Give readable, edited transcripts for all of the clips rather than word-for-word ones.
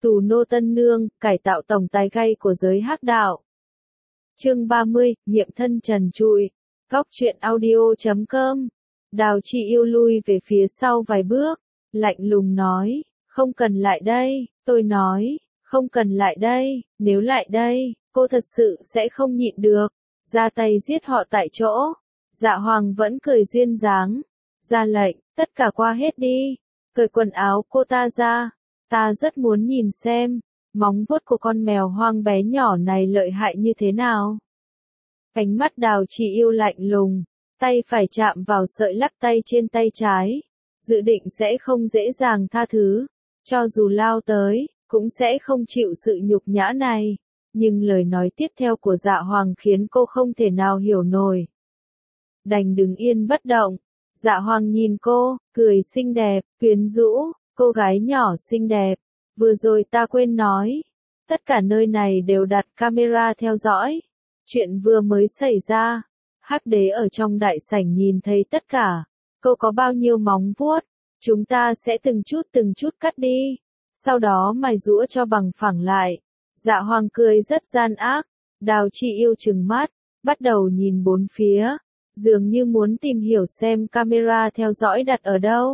Tù nô tân nương, cải tạo tổng tài gay của giới hắc đạo. Chương 30, nghiệm thân trần trụi. Góc truyện audio.com. Đào Chị Yêu lui về phía sau vài bước, lạnh lùng nói, không cần lại đây. Tôi nói, không cần lại đây, nếu lại đây, cô thật sự sẽ không nhịn được, ra tay giết họ tại chỗ. Dạ Hoàng vẫn cười duyên dáng, ra lệnh, tất cả qua hết đi, cởi quần áo cô ta ra, ta rất muốn nhìn xem, móng vuốt của con mèo hoang bé nhỏ này lợi hại như thế nào. Ánh mắt Đào Chị Yêu lạnh lùng, tay phải chạm vào sợi lắc tay trên tay trái, dự định sẽ không dễ dàng tha thứ, cho dù lao tới, cũng sẽ không chịu sự nhục nhã này. Nhưng lời nói tiếp theo của Dạ Hoàng khiến cô không thể nào hiểu nổi. Đành đứng yên bất động. Dạ Hoàng nhìn cô, cười xinh đẹp, quyến rũ, cô gái nhỏ xinh đẹp. Vừa rồi ta quên nói, tất cả nơi này đều đặt camera theo dõi. Chuyện vừa mới xảy ra, Hắc Đế ở trong đại sảnh nhìn thấy tất cả. Cô có bao nhiêu móng vuốt, chúng ta sẽ từng chút cắt đi, sau đó mài giũa cho bằng phẳng lại. Dạ Hoàng cười rất gian ác, Đào Chị Yêu trừng mắt, bắt đầu nhìn bốn phía, dường như muốn tìm hiểu xem camera theo dõi đặt ở đâu.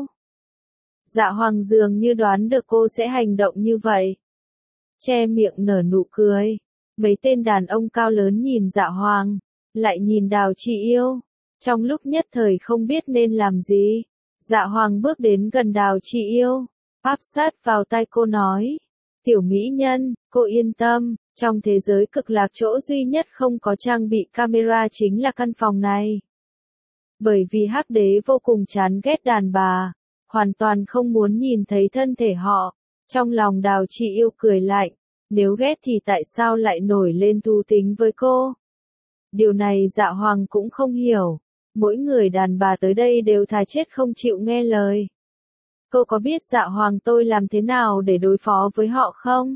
Dạ Hoàng dường như đoán được cô sẽ hành động như vậy. Che miệng nở nụ cười, mấy tên đàn ông cao lớn nhìn Dạ Hoàng, lại nhìn Đào Chị Yêu, trong lúc nhất thời không biết nên làm gì. Dạ Hoàng bước đến gần Đào Chị Yêu, áp sát vào tai cô nói, tiểu mỹ nhân, cô yên tâm, trong thế giới cực lạc chỗ duy nhất không có trang bị camera chính là căn phòng này. Bởi vì Hắc Đế vô cùng chán ghét đàn bà, hoàn toàn không muốn nhìn thấy thân thể họ. Trong lòng Đào Chị Yêu cười lạnh, nếu ghét thì tại sao lại nổi lên thú tính với cô? Điều này Dạ Hoàng cũng không hiểu, mỗi người đàn bà tới đây đều thà chết không chịu nghe lời. Cô có biết Dạ Hoàng tôi làm thế nào để đối phó với họ không?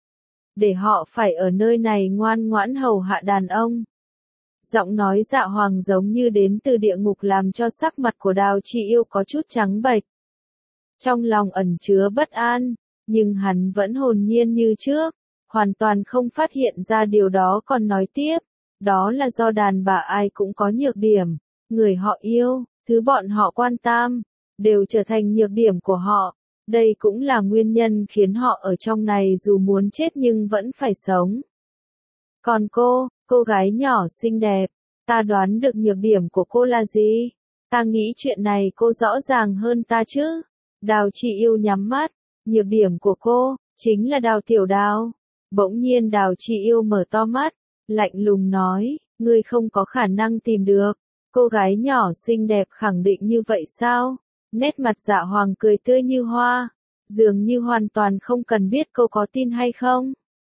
Để họ phải ở nơi này ngoan ngoãn hầu hạ đàn ông. Giọng nói Dạ Hoàng giống như đến từ địa ngục làm cho sắc mặt của Đào Chị Yêu có chút trắng bệch. Trong lòng ẩn chứa bất an, nhưng hắn vẫn hồn nhiên như trước, hoàn toàn không phát hiện ra điều đó còn nói tiếp. Đó là do đàn bà ai cũng có nhược điểm, người họ yêu, thứ bọn họ quan tâm, đều trở thành nhược điểm của họ. Đây cũng là nguyên nhân khiến họ ở trong này dù muốn chết nhưng vẫn phải sống. Còn cô gái nhỏ xinh đẹp, ta đoán được nhược điểm của cô là gì? Ta nghĩ chuyện này cô rõ ràng hơn ta chứ? Đào Chị Yêu nhắm mắt, nhược điểm của cô, chính là Đào Tiểu Đào. Bỗng nhiên Đào Chị Yêu mở to mắt, lạnh lùng nói, ngươi không có khả năng tìm được. Cô gái nhỏ xinh đẹp khẳng định như vậy sao? Nét mặt Dạ Hoàng cười tươi như hoa, dường như hoàn toàn không cần biết cô có tin hay không.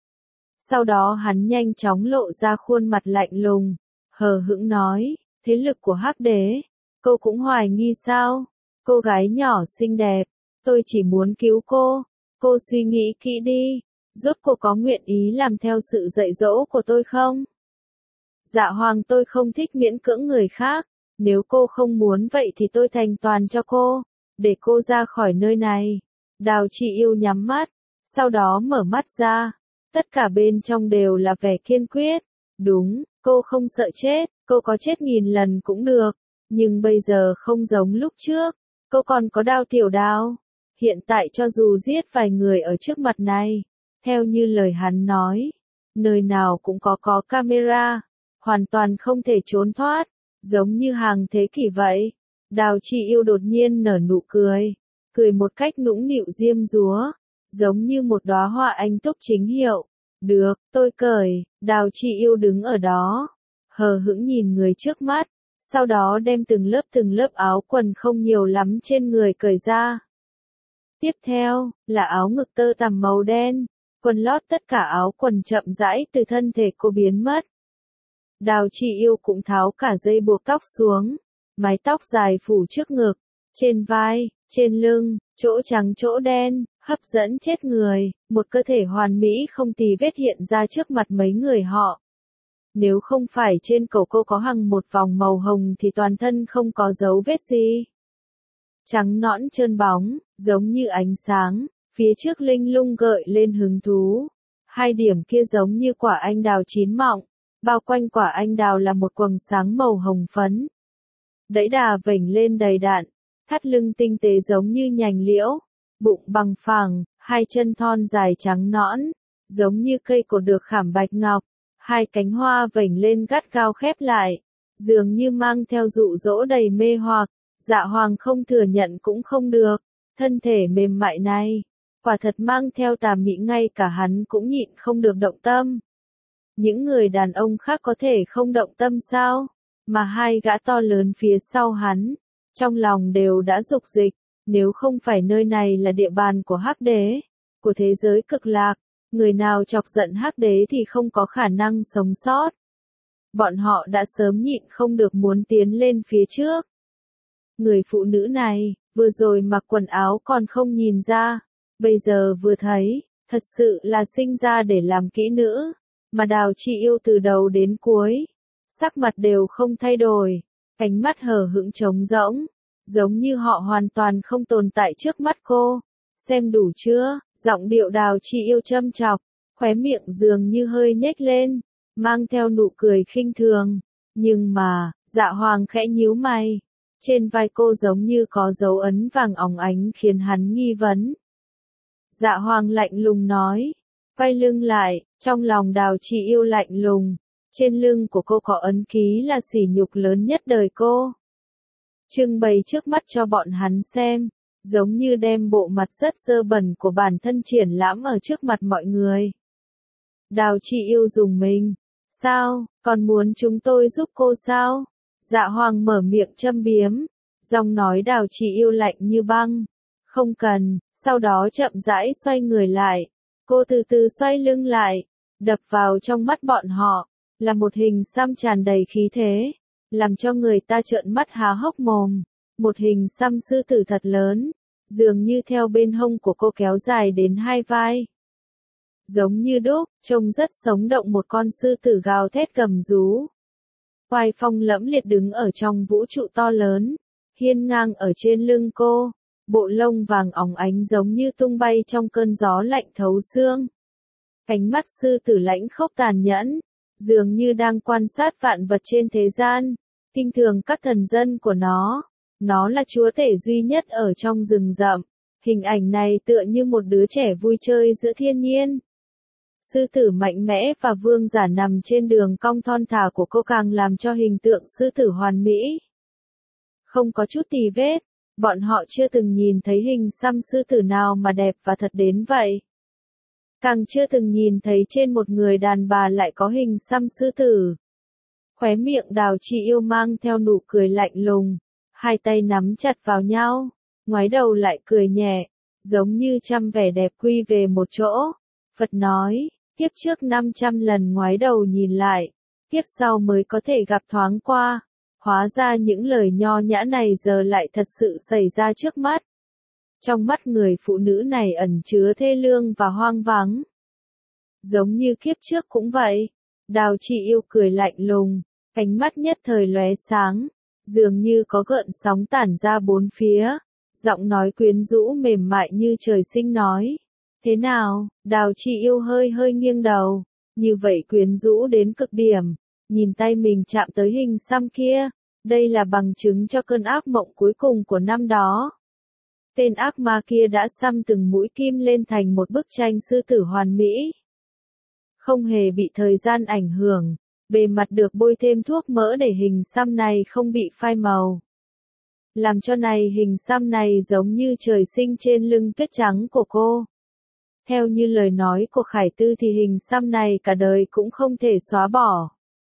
Sau đó hắn nhanh chóng lộ ra khuôn mặt lạnh lùng, hờ hững nói, thế lực của Hắc Đế, cô cũng hoài nghi sao? Cô gái nhỏ xinh đẹp, tôi chỉ muốn cứu cô suy nghĩ kỹ đi, rốt cuộc có nguyện ý làm theo sự dạy dỗ của tôi không? Dạ Hoàng tôi không thích miễn cưỡng người khác, nếu cô không muốn vậy thì tôi thành toàn cho cô, để cô ra khỏi nơi này. Đào Chị Yêu nhắm mắt, sau đó mở mắt ra, tất cả bên trong đều là vẻ kiên quyết. Đúng, cô không sợ chết, cô có chết 1000 lần cũng được, nhưng bây giờ không giống lúc trước, cô còn có Đào Tiểu Đào. Hiện tại cho dù giết vài người ở trước mặt này, theo như lời hắn nói, nơi nào cũng có camera, hoàn toàn không thể trốn thoát, giống như hàng thế kỷ vậy. Đào Chị Yêu đột nhiên nở nụ cười, cười một cách nũng nịu diêm dúa, giống như một đóa hoa anh túc chính hiệu. Được, tôi cởi. Đào Chị Yêu đứng ở đó, hờ hững nhìn người trước mắt, sau đó đem từng lớp áo quần không nhiều lắm trên người cởi ra. Tiếp theo, là áo ngực tơ tằm màu đen, quần lót tất cả áo quần chậm rãi từ thân thể cô biến mất. Đào Chị Yêu cũng tháo cả dây buộc tóc xuống, mái tóc dài phủ trước ngực, trên vai, trên lưng, chỗ trắng chỗ đen, hấp dẫn chết người, một cơ thể hoàn mỹ không tì vết hiện ra trước mặt mấy người họ. Nếu không phải trên cổ cô có hằn một vòng màu hồng thì toàn thân không có dấu vết gì. Trắng nõn trơn bóng, giống như ánh sáng, Phía trước linh lung gợi lên hứng thú. Hai điểm kia giống như quả anh đào chín mọng, bao quanh quả anh đào là một quầng sáng màu hồng phấn. Đẫy đà vểnh lên đầy đặn, thắt lưng tinh tế giống như nhành liễu, bụng bằng phẳng, hai chân thon dài trắng nõn, giống như cây cột được khảm bạch ngọc, hai cánh hoa vểnh lên gắt gao khép lại, dường như mang theo dụ dỗ đầy mê hoặc. Dạ Hoàng không thừa nhận cũng không được, thân thể mềm mại này, quả thật mang theo tà mị, ngay cả hắn cũng nhịn không được động tâm. Những người đàn ông khác có thể không động tâm sao, mà hai gã to lớn phía sau hắn, trong lòng đều đã dục dịch, nếu không phải nơi này là địa bàn của Hắc Đế, của thế giới cực lạc, người nào chọc giận Hắc Đế thì không có khả năng sống sót. Bọn họ đã sớm nhịn không được muốn tiến lên phía trước. Người phụ nữ này, vừa rồi mặc quần áo còn không nhìn ra, bây giờ vừa thấy, thật sự là sinh ra để làm kỹ nữ, mà Đào Chi Yêu từ đầu đến cuối, sắc mặt đều không thay đổi, ánh mắt hờ hững trống rỗng, giống như họ hoàn toàn không tồn tại trước mắt cô. Xem đủ chưa? Giọng điệu Đào Chi Yêu châm chọc, khóe miệng dường như hơi nhếch lên, mang theo nụ cười khinh thường, nhưng mà, Dạ Hoàng khẽ nhíu mày. Trên vai cô giống như có dấu ấn vàng óng ánh khiến hắn nghi vấn. Dạ Hoàng lạnh lùng nói, quay lưng lại, trong lòng Đào Chi Yêu lạnh lùng, trên lưng của cô có ấn ký là sỉ nhục lớn nhất đời cô. Trưng bày trước mắt cho bọn hắn xem, giống như đem bộ mặt rất dơ bẩn của bản thân triển lãm ở trước mặt mọi người. Đào Chi Yêu dùng mình, sao, còn muốn chúng tôi giúp cô sao? Dạ Hoàng mở miệng châm biếm, giọng nói Đào Chi Yêu lạnh như băng. Không cần, sau đó chậm rãi xoay người lại. Cô từ từ xoay lưng lại, đập vào trong mắt bọn họ, là một hình xăm tràn đầy khí thế, làm cho người ta trợn mắt há hốc mồm. Một hình xăm sư tử thật lớn, dường như theo bên hông của cô kéo dài đến hai vai. Giống như đúc, trông rất sống động, một con sư tử gào thét gầm rú. Oai phong lẫm liệt đứng ở trong vũ trụ to lớn, hiên ngang ở trên lưng cô, bộ lông vàng óng ánh giống như tung bay trong cơn gió lạnh thấu xương. Ánh mắt sư tử lãnh khốc tàn nhẫn, dường như đang quan sát vạn vật trên thế gian, kinh thường các thần dân của nó. Nó là chúa tể duy nhất ở trong rừng rậm. Hình ảnh này tựa như một đứa trẻ vui chơi giữa thiên nhiên. Sư tử mạnh mẽ và vương giả nằm trên đường cong thon thả của cô càng làm cho hình tượng sư tử hoàn mỹ. Không có chút tì vết, bọn họ chưa từng nhìn thấy hình xăm sư tử nào mà đẹp và thật đến vậy. Càng chưa từng nhìn thấy trên một người đàn bà lại có hình xăm sư tử. Khóe miệng Đào Chi Yêu mang theo nụ cười lạnh lùng, hai tay nắm chặt vào nhau, ngoái đầu lại cười nhẹ, giống như trăm vẻ đẹp quy về một chỗ. Phật nói, kiếp trước 500 lần ngoái đầu nhìn lại, kiếp sau mới có thể gặp thoáng qua. Hóa ra những lời nho nhã này giờ lại thật sự xảy ra trước mắt. Trong mắt người phụ nữ này ẩn chứa thê lương và hoang vắng. Giống như kiếp trước cũng vậy. Đào Chi Yêu cười lạnh lùng, ánh mắt nhất thời lóe sáng, dường như có gợn sóng tản ra bốn phía. Giọng nói quyến rũ mềm mại như trời sinh nói. Thế nào? Đào Chi Yêu hơi nghiêng đầu, như vậy quyến rũ đến cực điểm. Nhìn tay mình chạm tới hình xăm kia, đây là bằng chứng cho cơn ác mộng cuối cùng của năm đó. Tên ác ma kia đã xăm từng mũi kim lên thành một bức tranh sư tử hoàn mỹ. Không hề bị thời gian ảnh hưởng, bề mặt được bôi thêm thuốc mỡ để hình xăm này không bị phai màu. Làm cho này hình xăm này giống như trời sinh trên lưng tuyết trắng của cô. Theo như lời nói của Khải Tư thì hình xăm này cả đời cũng không thể xóa bỏ.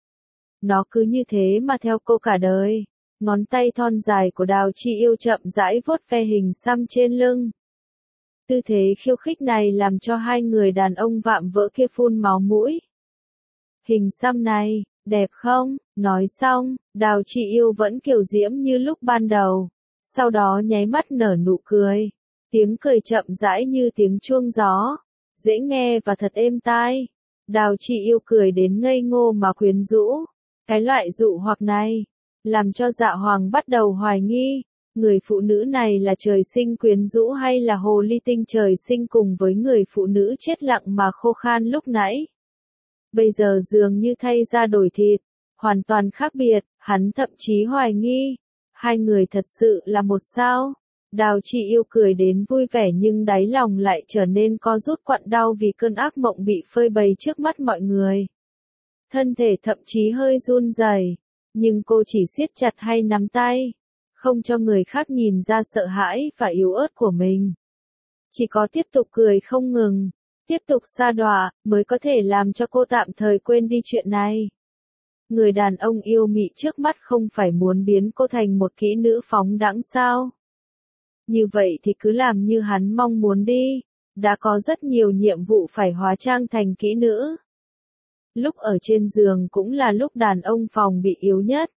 Nó cứ như thế mà theo cô cả đời. Ngón tay thon dài của Đào Chi Yêu chậm rãi vuốt ve hình xăm trên lưng. Tư thế khiêu khích này làm cho hai người đàn ông vạm vỡ kia phun máu mũi. Hình xăm này, đẹp không? Nói xong, Đào Chi Yêu vẫn kiều diễm như lúc ban đầu. Sau đó nháy mắt nở nụ cười. Tiếng cười chậm rãi như tiếng chuông gió. Dễ nghe và thật êm tai. Đào Chi Yêu cười đến ngây ngô mà quyến rũ. Cái loại dụ hoặc này, làm cho Dạ Hoàng bắt đầu hoài nghi. Người phụ nữ này là trời sinh quyến rũ hay là hồ ly tinh trời sinh cùng với người phụ nữ chết lặng mà khô khan lúc nãy? Bây giờ dường như thay da đổi thịt, hoàn toàn khác biệt, hắn thậm chí hoài nghi. Hai người thật sự là một sao? Đào Chị Yêu cười đến vui vẻ nhưng đáy lòng lại trở nên co rút quặn đau vì cơn ác mộng bị phơi bày trước mắt mọi người. Thân thể thậm chí hơi run rẩy, nhưng cô chỉ siết chặt hai nắm tay, không cho người khác nhìn ra sợ hãi và yếu ớt của mình. Chỉ có tiếp tục cười không ngừng, tiếp tục sa đọa, mới có thể làm cho cô tạm thời quên đi chuyện này. Người đàn ông yêu mị trước mắt không phải muốn biến cô thành một kỹ nữ phóng đãng sao? Như vậy thì cứ làm như hắn mong muốn đi, đã có rất nhiều nhiệm vụ phải hóa trang thành kỹ nữ. Lúc ở trên giường cũng là lúc đàn ông phòng bị yếu nhất.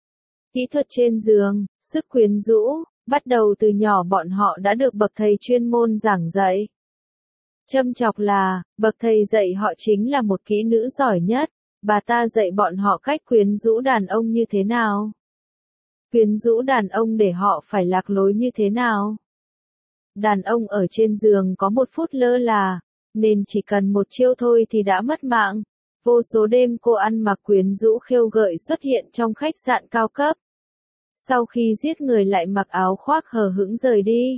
Kỹ thuật trên giường, sức quyến rũ, bắt đầu từ nhỏ bọn họ đã được bậc thầy chuyên môn giảng dạy. Châm chọc là, bậc thầy dạy họ chính là một kỹ nữ giỏi nhất, bà ta dạy bọn họ cách quyến rũ đàn ông như thế nào. Quyến rũ đàn ông để họ phải lạc lối như thế nào. Đàn ông ở trên giường có một phút lơ là, nên chỉ cần một chiêu thôi thì đã mất mạng. Vô số đêm cô ăn mặc quyến rũ khêu gợi xuất hiện trong khách sạn cao cấp. Sau khi giết người lại mặc áo khoác hờ hững rời đi.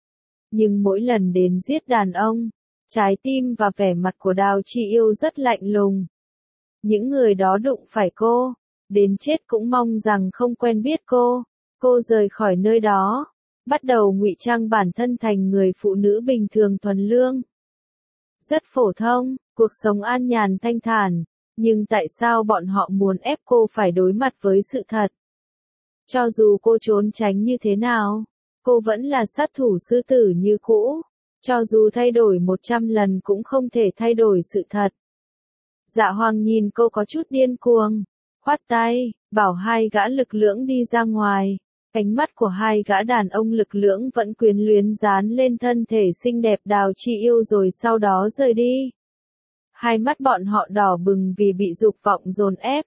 Nhưng mỗi lần đến giết đàn ông, trái tim và vẻ mặt của Đào Chị Yêu rất lạnh lùng. Những người đó đụng phải cô, đến chết cũng mong rằng không quen biết cô. Cô rời khỏi nơi đó, bắt đầu ngụy trang bản thân thành người phụ nữ bình thường thuần lương. Rất phổ thông, cuộc sống an nhàn thanh thản, nhưng tại sao bọn họ muốn ép cô phải đối mặt với sự thật? Cho dù cô trốn tránh như thế nào, cô vẫn là sát thủ sư tử như cũ. Cho dù thay đổi 100 lần cũng không thể thay đổi sự thật. Dạ Hoàng nhìn cô có chút điên cuồng, khoát tay, bảo hai gã lực lưỡng đi ra ngoài. Ánh mắt của hai gã đàn ông lực lưỡng vẫn quyến luyến dán lên thân thể xinh đẹp Đào Chị Yêu rồi sau đó rời đi. Hai mắt bọn họ đỏ bừng vì bị dục vọng dồn ép.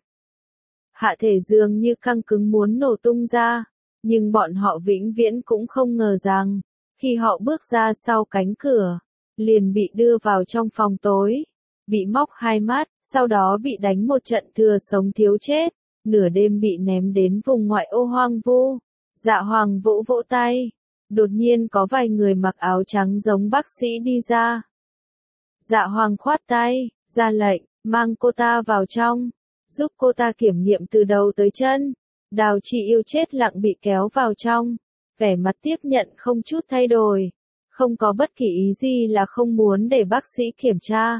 Hạ thể dường như căng cứng muốn nổ tung ra, nhưng bọn họ vĩnh viễn cũng không ngờ rằng, khi họ bước ra sau cánh cửa, liền bị đưa vào trong phòng tối, bị móc hai mắt, sau đó bị đánh một trận thừa sống thiếu chết, nửa đêm bị ném đến vùng ngoại ô hoang vu. Dạ Hoàng vỗ vỗ tay, đột nhiên có vài người mặc áo trắng giống bác sĩ đi ra. Dạ Hoàng khoát tay, ra lệnh, mang cô ta vào trong, giúp cô ta kiểm nghiệm từ đầu tới chân. Đào Chị Yêu chết lặng bị kéo vào trong, vẻ mặt tiếp nhận không chút thay đổi, không có bất kỳ ý gì là không muốn để bác sĩ kiểm tra.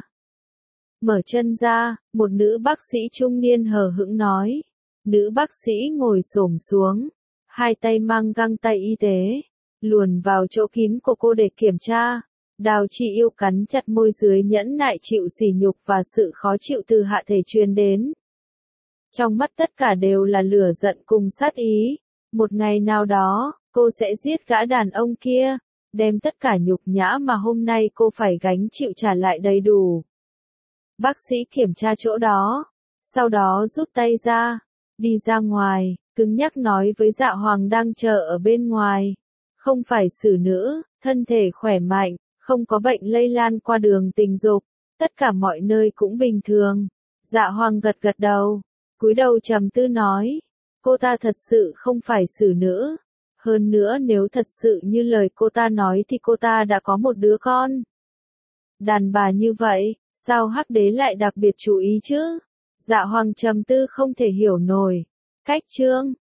Mở chân ra, một nữ bác sĩ trung niên hờ hững nói. Nữ bác sĩ ngồi xổm xuống, hai tay mang găng tay y tế, luồn vào chỗ kín của cô để kiểm tra. Đào Chị Yêu cắn chặt môi dưới nhẫn nại chịu sỉ nhục và sự khó chịu từ hạ thể truyền đến. Trong mắt tất cả đều là lửa giận cùng sát ý. Một ngày nào đó, cô sẽ giết gã đàn ông kia, đem tất cả nhục nhã mà hôm nay cô phải gánh chịu trả lại đầy đủ. Bác sĩ kiểm tra chỗ đó, sau đó rút tay ra, đi ra ngoài, cứng nhắc nói với Dạ Hoàng đang chờ ở bên ngoài. Không phải xử nữ, thân thể khỏe mạnh, không có bệnh lây lan qua đường tình dục, tất cả mọi nơi cũng bình thường. Dạ Hoàng gật gật đầu, cúi đầu trầm tư nói, cô ta thật sự không phải xử nữ. Hơn nữa nếu thật sự như lời cô ta nói thì cô ta đã có một đứa con. Đàn bà như vậy, sao Hắc Đế lại đặc biệt chú ý chứ? Dạ Hoàng trầm tư không thể hiểu nổi. Cách chương